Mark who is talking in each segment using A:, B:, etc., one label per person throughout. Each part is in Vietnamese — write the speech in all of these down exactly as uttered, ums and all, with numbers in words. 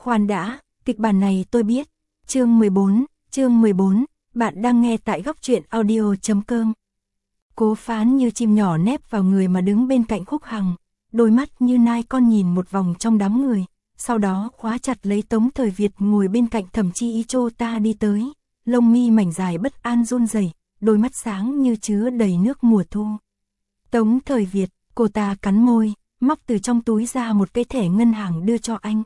A: Khoan đã, kịch bản này tôi biết. Chương mười bốn, chương mười bốn, bạn đang nghe tại góc truyện audio chấm com. Cố Phán như chim nhỏ nép vào người mà đứng bên cạnh Khúc Hằng, đôi mắt như nai con nhìn một vòng trong đám người, sau đó khóa chặt lấy Tống Thời Việt ngồi bên cạnh Thẩm Chi Ý chô ta đi tới, lông mi mảnh dài bất an run rẩy, đôi mắt sáng như chứa đầy nước mùa thu. Tống Thời Việt, cô ta cắn môi, móc từ trong túi ra một cái thẻ ngân hàng đưa cho anh.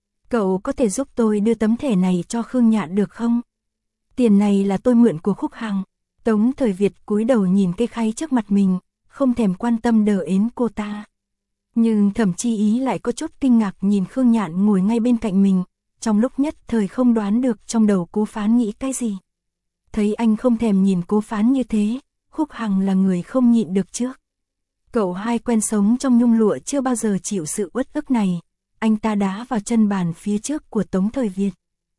A: Cậu có thể giúp tôi đưa tấm thẻ này cho Khương Nhạn được không? Tiền này là tôi mượn của Khúc Hằng. Tống Thời Việt cúi đầu nhìn cây khay trước mặt mình, không thèm quan tâm đờ ến cô ta. Nhưng Thẩm Chi Ý lại có chút kinh ngạc nhìn Khương Nhạn ngồi ngay bên cạnh mình, trong lúc nhất thời không đoán được trong đầu Cố Phán nghĩ cái gì. Thấy anh không thèm nhìn Cố Phán như thế, Khúc Hằng là người không nhịn được trước. Cậu hai quen sống trong nhung lụa chưa bao giờ chịu sự uất ức này. Anh ta đá vào chân bàn phía trước của Tống Thời Việt.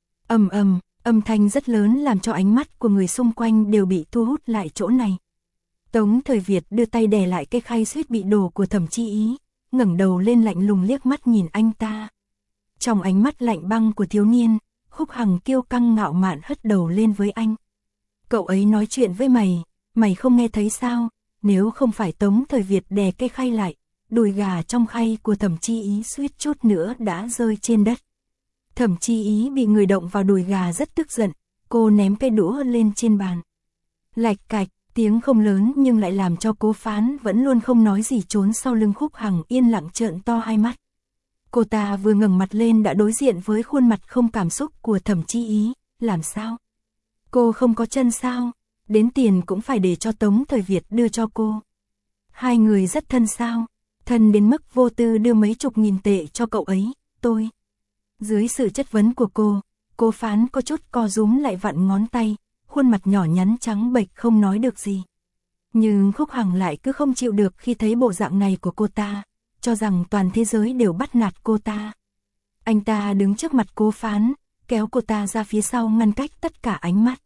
A: Ầm ầm, âm thanh rất lớn làm cho ánh mắt của người xung quanh đều bị thu hút lại chỗ này. Tống Thời Việt đưa tay đè lại cái khay suýt bị đổ của Thẩm Chi Ý, ngẩng đầu lên lạnh lùng liếc mắt nhìn anh ta. Trong ánh mắt lạnh băng của thiếu niên, Khúc Hằng kiêu căng ngạo mạn hất đầu lên với anh. Cậu ấy nói chuyện với mày, mày không nghe thấy sao? Nếu không phải Tống Thời Việt đè cái khay lại, đùi gà trong khay của Thẩm Chi Ý suýt chút nữa đã rơi trên đất. Thẩm Chi Ý bị người động vào đùi gà rất tức giận, cô ném cây đũa lên trên bàn. Lạch cạch, tiếng không lớn nhưng lại làm cho Cố Phán vẫn luôn không nói gì trốn sau lưng Khúc Hằng yên lặng trợn to hai mắt. Cô ta vừa ngẩng mặt lên đã đối diện với khuôn mặt không cảm xúc của Thẩm Chi Ý, làm sao? Cô không có chân sao? Đến tiền cũng phải để cho Tống Thời Việt đưa cho cô. Hai người rất thân sao? Thân đến mức vô tư đưa mấy chục nghìn tệ cho cậu ấy, tôi. Dưới sự chất vấn của cô, Cố Phán có chút co rúm lại vặn ngón tay, khuôn mặt nhỏ nhắn trắng bệch không nói được gì. Nhưng Khúc Hằng lại cứ không chịu được khi thấy bộ dạng này của cô ta, cho rằng toàn thế giới đều bắt nạt cô ta. Anh ta đứng trước mặt Cố Phán, kéo cô ta ra phía sau ngăn cách tất cả ánh mắt.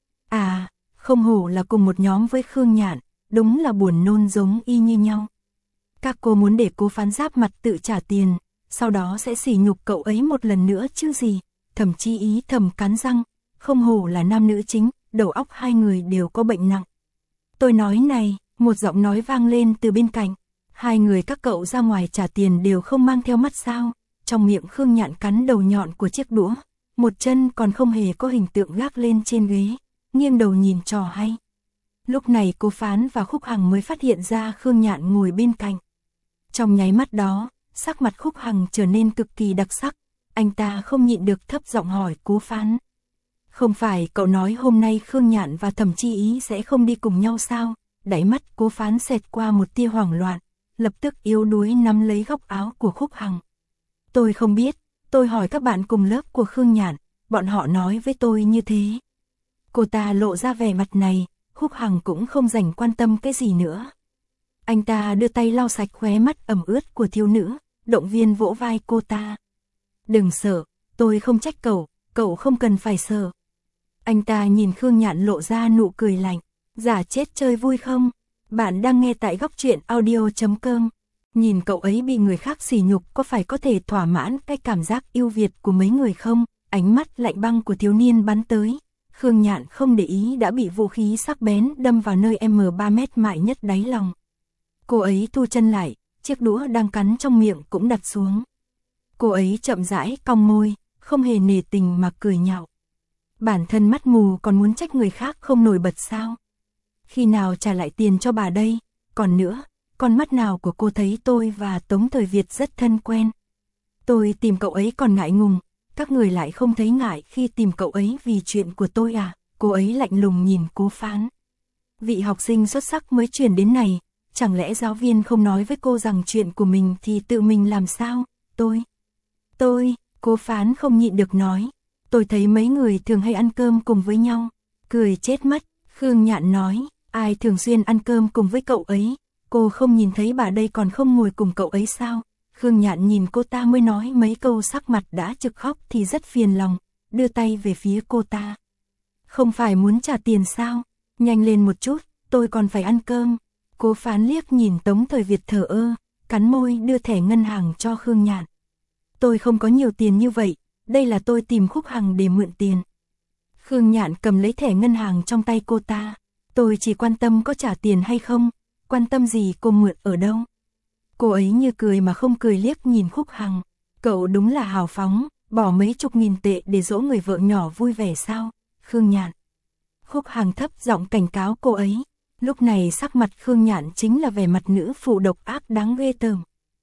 A: À, không hổ là cùng một nhóm với Khương Nhạn, đúng là buồn nôn giống y như nhau. Các cô muốn để Cố Phán giáp mặt tự trả tiền, sau đó sẽ sỉ nhục cậu ấy một lần nữa chứ gì. Thẩm Chi Ý thầm cắn răng, không hổ là nam nữ chính, đầu óc hai người đều có bệnh nặng. Tôi nói này, một giọng nói vang lên từ bên cạnh. Hai người các cậu ra ngoài trả tiền đều không mang theo mắt sao? Trong miệng Khương Nhạn cắn đầu nhọn của chiếc đũa, một chân còn không hề có hình tượng gác lên trên ghế, nghiêng đầu nhìn trò hay. Lúc này Cố Phán và Khúc Hằng mới phát hiện ra Khương Nhạn ngồi bên cạnh. Trong nháy mắt đó, sắc mặt Khúc Hằng trở nên cực kỳ đặc sắc, anh ta không nhịn được thấp giọng hỏi Cố Phán. Không phải cậu nói hôm nay Khương Nhạn và Thẩm Chi Ý sẽ không đi cùng nhau sao? Đáy mắt Cố Phán xẹt qua một tia hoảng loạn, lập tức yếu đuối nắm lấy góc áo của Khúc Hằng. Tôi không biết, tôi hỏi các bạn cùng lớp của Khương Nhạn, bọn họ nói với tôi như thế. Cô ta lộ ra vẻ mặt này, Khúc Hằng cũng không dành quan tâm cái gì nữa. Anh ta đưa tay lau sạch khóe mắt ẩm ướt của thiếu nữ, động viên vỗ vai cô ta. Đừng sợ, tôi không trách cậu, cậu không cần phải sợ. Anh ta nhìn Khương Nhạn lộ ra nụ cười lạnh, giả chết chơi vui không? Bạn đang nghe tại góc truyện audio chấm com. Nhìn cậu ấy bị người khác sỉ nhục có phải có thể thỏa mãn cái cảm giác yêu Việt của mấy người không? Ánh mắt lạnh băng của thiếu niên bắn tới. Khương Nhạn không để ý đã bị vũ khí sắc bén đâm vào nơi em ba mét mại nhất đáy lòng. Cô ấy thu chân lại, chiếc đũa đang cắn trong miệng cũng đặt xuống. Cô ấy chậm rãi cong môi, không hề nể tình mà cười nhạo. Bản thân mắt mù còn muốn trách người khác không nổi bật sao? Khi nào trả lại tiền cho bà đây? Còn nữa, con mắt nào của cô thấy tôi và Tống Thời Việt rất thân quen? Tôi tìm cậu ấy còn ngại ngùng, các người lại không thấy ngại khi tìm cậu ấy vì chuyện của tôi à? Cô ấy lạnh lùng nhìn Cố Phán. Vị học sinh xuất sắc mới chuyển đến này, chẳng lẽ giáo viên không nói với cô rằng chuyện của mình thì tự mình làm sao? Tôi, tôi, Cố Phán không nhịn được nói. Tôi thấy mấy người thường hay ăn cơm cùng với nhau. Cười chết mất, Khương Nhạn nói, ai thường xuyên ăn cơm cùng với cậu ấy? Cô không nhìn thấy bà đây còn không ngồi cùng cậu ấy sao? Khương Nhạn nhìn cô ta mới nói mấy câu sắc mặt đã trực khóc thì rất phiền lòng, đưa tay về phía cô ta. Không phải muốn trả tiền sao? Nhanh lên một chút, tôi còn phải ăn cơm. Cố Phán liếc nhìn Tống Thời Việt thờ ơ, cắn môi đưa thẻ ngân hàng cho Khương Nhạn. Tôi không có nhiều tiền như vậy, đây là tôi tìm Khúc Hằng để mượn tiền. Khương Nhạn cầm lấy thẻ ngân hàng trong tay cô ta. Tôi chỉ quan tâm có trả tiền hay không, quan tâm gì cô mượn ở đâu. Cô ấy như cười mà không cười liếc nhìn Khúc Hằng. Cậu đúng là hào phóng, bỏ mấy chục nghìn tệ để dỗ người vợ nhỏ vui vẻ sao, Khương Nhạn. Khúc Hằng thấp giọng cảnh cáo cô ấy. Lúc này sắc mặt Khương Nhạn chính là vẻ mặt nữ phụ độc ác đáng ghê tởm.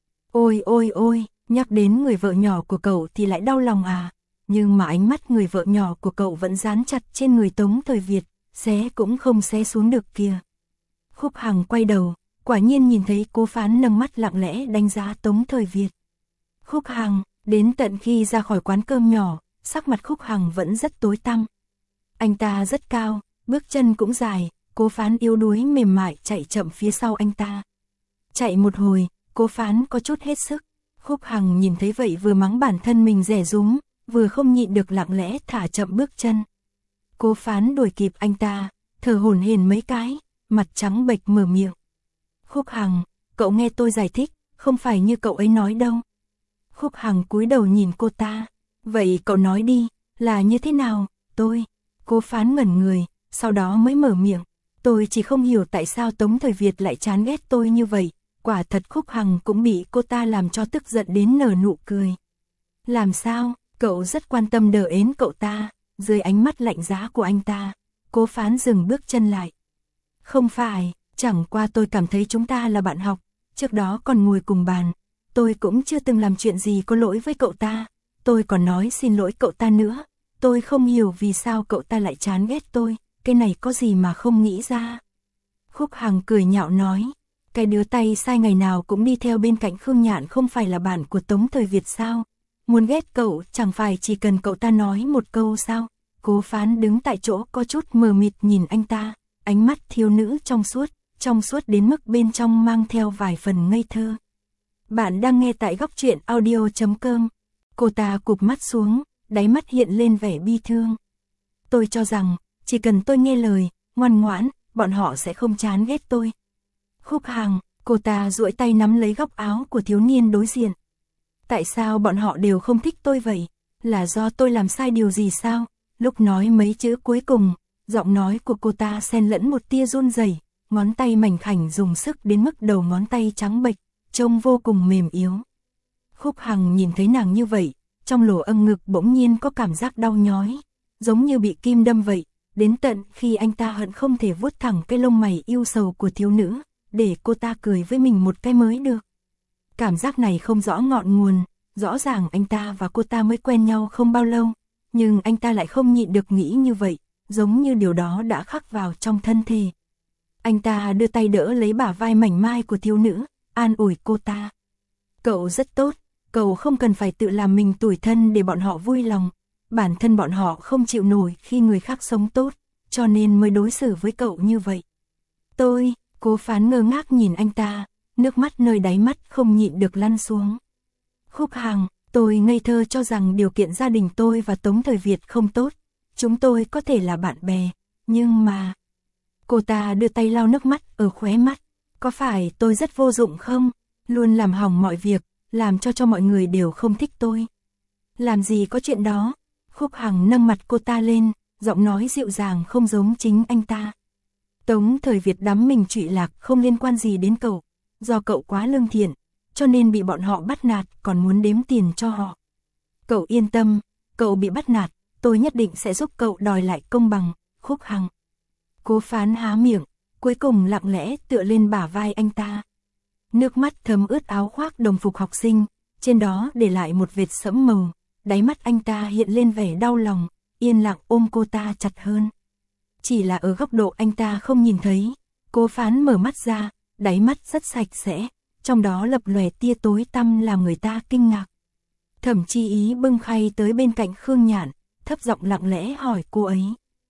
A: Ôi ôi ôi, nhắc đến người vợ nhỏ của cậu thì lại đau lòng à. Nhưng mà ánh mắt người vợ nhỏ của cậu vẫn dán chặt trên người Tống Thời Việt, xé cũng không xé xuống được kìa. Khúc Hằng quay đầu, quả nhiên nhìn thấy Cố Phán nâng mắt lặng lẽ đánh giá Tống Thời Việt. Khúc Hằng, đến tận khi ra khỏi quán cơm nhỏ, sắc mặt Khúc Hằng vẫn rất tối tăm. Anh ta rất cao, bước chân cũng dài, Cố Phán yếu đuối mềm mại chạy chậm phía sau anh ta. Chạy một hồi, Cố Phán có chút hết sức. Khúc Hằng nhìn thấy vậy vừa mắng bản thân mình rẻ rúm, vừa không nhịn được lặng lẽ thả chậm bước chân. Cố Phán đuổi kịp anh ta, thở hổn hển mấy cái, mặt trắng bệch mở miệng. Khúc Hằng, cậu nghe tôi giải thích, không phải như cậu ấy nói đâu. Khúc Hằng cúi đầu nhìn cô ta. Vậy cậu nói đi, là như thế nào, tôi? Cố Phán ngẩn người, sau đó mới mở miệng. Tôi chỉ không hiểu tại sao Tống Thời Việt lại chán ghét tôi như vậy. Quả thật Khúc Hằng cũng bị cô ta làm cho tức giận đến nở nụ cười. Làm sao, cậu rất quan tâm đờ ến cậu ta. Dưới ánh mắt lạnh giá của anh ta, Cố Phán dừng bước chân lại. Không phải, chẳng qua tôi cảm thấy chúng ta là bạn học, trước đó còn ngồi cùng bàn. Tôi cũng chưa từng làm chuyện gì có lỗi với cậu ta. Tôi còn nói xin lỗi cậu ta nữa. Tôi không hiểu vì sao cậu ta lại chán ghét tôi. Cái này có gì mà không nghĩ ra. Khúc Hằng cười nhạo nói. Cái đứa tay sai ngày nào cũng đi theo bên cạnh Khương Nhạn không phải là bạn của Tống Thời Việt sao? Muốn ghét cậu chẳng phải chỉ cần cậu ta nói một câu sao? Cố Phán đứng tại chỗ có chút mờ mịt nhìn anh ta. Ánh mắt thiếu nữ trong suốt, trong suốt đến mức bên trong mang theo vài phần ngây thơ. Bạn đang nghe tại góc truyện audio chấm com. Cô ta cụp mắt xuống, đáy mắt hiện lên vẻ bi thương. Tôi cho rằng, chỉ cần tôi nghe lời, ngoan ngoãn, bọn họ sẽ không chán ghét tôi. Khúc Hằng, cô ta duỗi tay nắm lấy góc áo của thiếu niên đối diện. Tại sao bọn họ đều không thích tôi vậy? Là do tôi làm sai điều gì sao? Lúc nói mấy chữ cuối cùng, giọng nói của cô ta xen lẫn một tia run rẩy, ngón tay mảnh khảnh dùng sức đến mức đầu ngón tay trắng bệch, trông vô cùng mềm yếu. Khúc Hằng nhìn thấy nàng như vậy, trong lỗ âm ngực bỗng nhiên có cảm giác đau nhói, giống như bị kim đâm vậy, đến tận khi anh ta hận không thể vuốt thẳng cái lông mày yêu sầu của thiếu nữ, để cô ta cười với mình một cái mới được. Cảm giác này không rõ ngọn nguồn, rõ ràng anh ta và cô ta mới quen nhau không bao lâu, nhưng anh ta lại không nhịn được nghĩ như vậy, giống như điều đó đã khắc vào trong thân thể. Anh ta đưa tay đỡ lấy bả vai mảnh mai của thiếu nữ, an ủi cô ta. Cậu rất tốt, cậu không cần phải tự làm mình tủi thân để bọn họ vui lòng. Bản thân bọn họ không chịu nổi khi người khác sống tốt, cho nên mới đối xử với cậu như vậy. Tôi, Cố Phán ngơ ngác nhìn anh ta, nước mắt nơi đáy mắt không nhịn được lăn xuống. Khúc Hằng, tôi ngây thơ cho rằng điều kiện gia đình tôi và Tống Thời Việt không tốt. Chúng tôi có thể là bạn bè, nhưng mà... Cô ta đưa tay lau nước mắt ở khóe mắt. Có phải tôi rất vô dụng không? Luôn làm hỏng mọi việc, làm cho cho mọi người đều không thích tôi. Làm gì có chuyện đó? Khúc Hằng nâng mặt cô ta lên, giọng nói dịu dàng không giống chính anh ta. Tống Thời Việt đắm mình trụy lạc không liên quan gì đến cậu. Do cậu quá lương thiện, cho nên bị bọn họ bắt nạt còn muốn đếm tiền cho họ. Cậu yên tâm, cậu bị bắt nạt, tôi nhất định sẽ giúp cậu đòi lại công bằng. Khúc Hằng. Cố Phán há miệng, cuối cùng lặng lẽ tựa lên bả vai anh ta. Nước mắt thấm ướt áo khoác đồng phục học sinh, trên đó để lại một vệt sẫm màu. Đáy mắt anh ta hiện lên vẻ đau lòng, yên lặng ôm cô ta chặt hơn. Chỉ là ở góc độ anh ta không nhìn thấy, Cố Phán mở mắt ra, đáy mắt rất sạch sẽ, trong đó lập lòe tia tối tăm làm người ta kinh ngạc. Thẩm Chi Ý bưng khay tới bên cạnh Khương Nhạn, thấp giọng lặng lẽ hỏi cô ấy.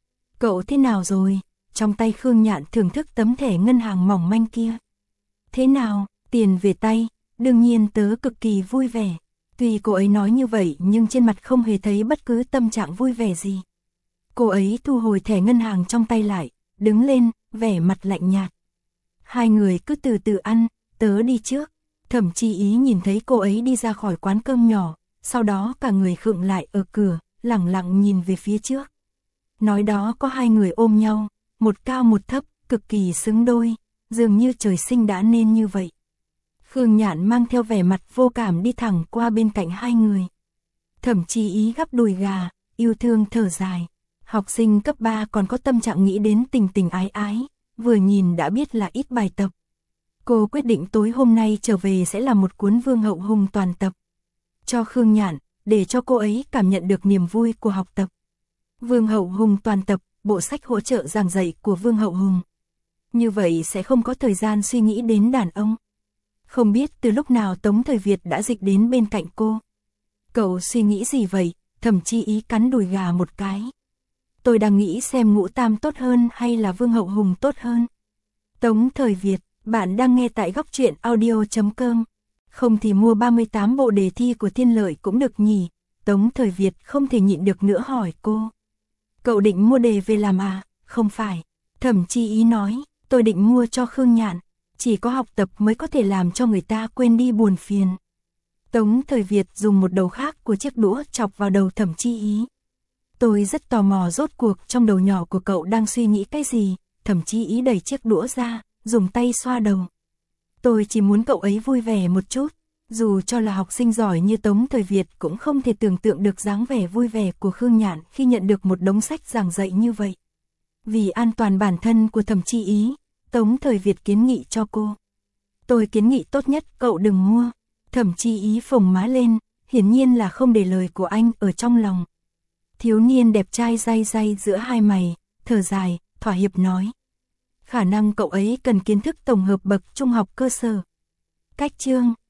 A: Cậu thế nào rồi? Trong tay Khương Nhạn thưởng thức tấm thẻ ngân hàng mỏng manh kia. Thế nào, tiền về tay, đương nhiên tớ cực kỳ vui vẻ. Tuy cô ấy nói như vậy nhưng trên mặt không hề thấy bất cứ tâm trạng vui vẻ gì. Cô ấy thu hồi thẻ ngân hàng trong tay lại, đứng lên, vẻ mặt lạnh nhạt. Hai người cứ từ từ ăn, tớ đi trước. Thẩm Chi Ý nhìn thấy cô ấy đi ra khỏi quán cơm nhỏ, sau đó cả người khựng lại ở cửa, lẳng lặng nhìn về phía trước. Nói đó có hai người ôm nhau, một cao một thấp, cực kỳ xứng đôi, dường như trời sinh đã nên như vậy. Khương Nhạn mang theo vẻ mặt vô cảm đi thẳng qua bên cạnh hai người. Thẩm Chi Ý gắp đùi gà, yêu thương thở dài. Học sinh cấp ba còn có tâm trạng nghĩ đến tình tình ái ái, vừa nhìn đã biết là ít bài tập. Cô quyết định tối hôm nay trở về sẽ làm một cuốn Vương Hậu Hùng toàn tập. Cho Khương Nhạn, để cho cô ấy cảm nhận được niềm vui của học tập. Vương Hậu Hùng toàn tập, bộ sách hỗ trợ giảng dạy của Vương Hậu Hùng. Như vậy sẽ không có thời gian suy nghĩ đến đàn ông. Không biết từ lúc nào Tống Thời Việt đã dịch đến bên cạnh cô. Cậu suy nghĩ gì vậy? Thẩm Chi Ý cắn đùi gà một cái. Tôi đang nghĩ xem Ngũ Tam tốt hơn hay là Vương Hậu Hùng tốt hơn. Tống Thời Việt, bạn đang nghe tại góc truyện audio chấm com. Không thì mua ba mươi tám bộ đề thi của Thiên Lợi cũng được nhỉ. Tống Thời Việt không thể nhịn được nữa hỏi cô. Cậu định mua đề về làm à? Không phải. Thẩm Chi Ý nói, tôi định mua cho Khương Nhạn. Chỉ có học tập mới có thể làm cho người ta quên đi buồn phiền. Tống Thời Việt dùng một đầu khác của chiếc đũa chọc vào đầu Thẩm Chi Ý. Tôi rất tò mò rốt cuộc trong đầu nhỏ của cậu đang suy nghĩ cái gì. Thẩm Chi Ý đẩy chiếc đũa ra, dùng tay xoa đầu. Tôi chỉ muốn cậu ấy vui vẻ một chút. Dù cho là học sinh giỏi như Tống Thời Việt cũng không thể tưởng tượng được dáng vẻ vui vẻ của Khương Nhạn khi nhận được một đống sách giảng dạy như vậy. Vì an toàn bản thân của Thẩm Chi Ý, Tống Thời Việt kiến nghị cho cô. Tôi kiến nghị tốt nhất cậu đừng mua. Thẩm Chi Ý phồng má lên, hiển nhiên là không để lời của anh ở trong lòng. Thiếu niên đẹp trai day day giữa hai mày, thở dài, thỏa hiệp nói. Khả năng cậu ấy cần kiến thức tổng hợp bậc trung học cơ sở. Cách chương